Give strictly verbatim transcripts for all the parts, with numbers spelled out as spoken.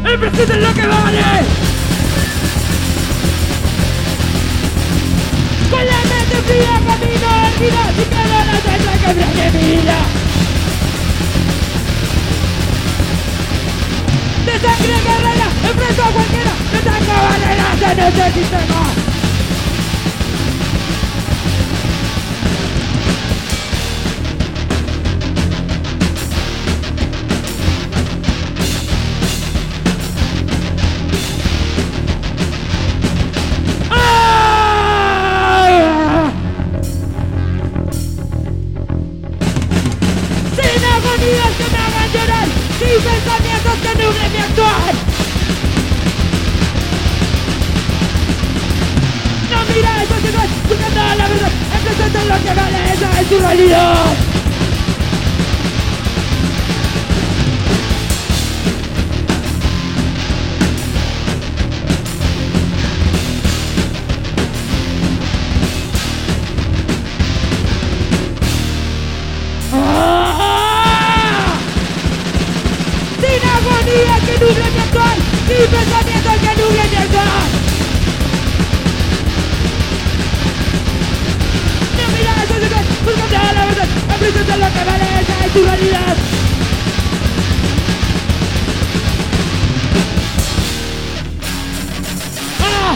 El presente es lo que vale. Con la mente fría camino erguida, sin miedo a la tendrá que brille mi vida. De sangre guerrera, enfrento a cualquiera, no tengo barreras en este sistema. Sin pensamientos que nublen mi actuar. No mira eso que no es, buscando la verdad. El presente es lo que vale, esa es tu realidad. Que nuble mi actuar, sin pensamiento que nuble mi actuar. No miras eso que buscando la verdad, el presente es lo que vale, esa es tu realidad. ¡Ah!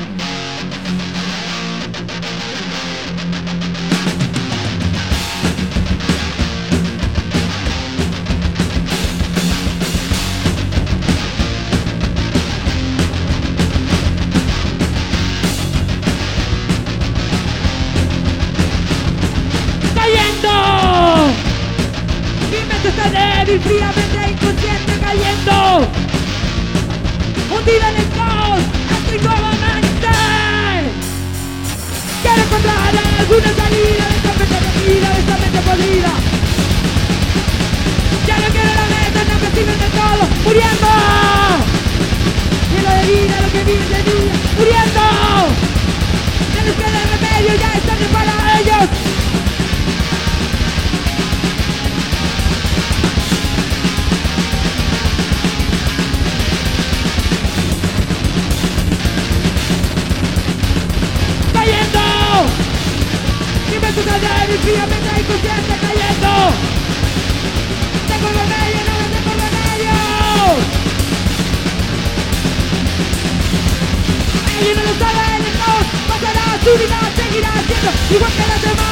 Está débil, fríamente inconsciente cayendo, hundida en el caos, estoy nuevamente. Quiero encontrar alguna salida de esta mente perdida, de esta mente podrida. Ya no quiero la meta, no me sirven de todo, muriendo. Quiero de vida lo que vive de vida, muriendo. Ya les queda el remedio, ya es tarde para ellos. Está débil, fríamente inconsciente cayendo. Tengo remedio, no me tengo remedio. Alguien no lo sabe, el caos pasará, su vida seguirá siendo igual que las demás.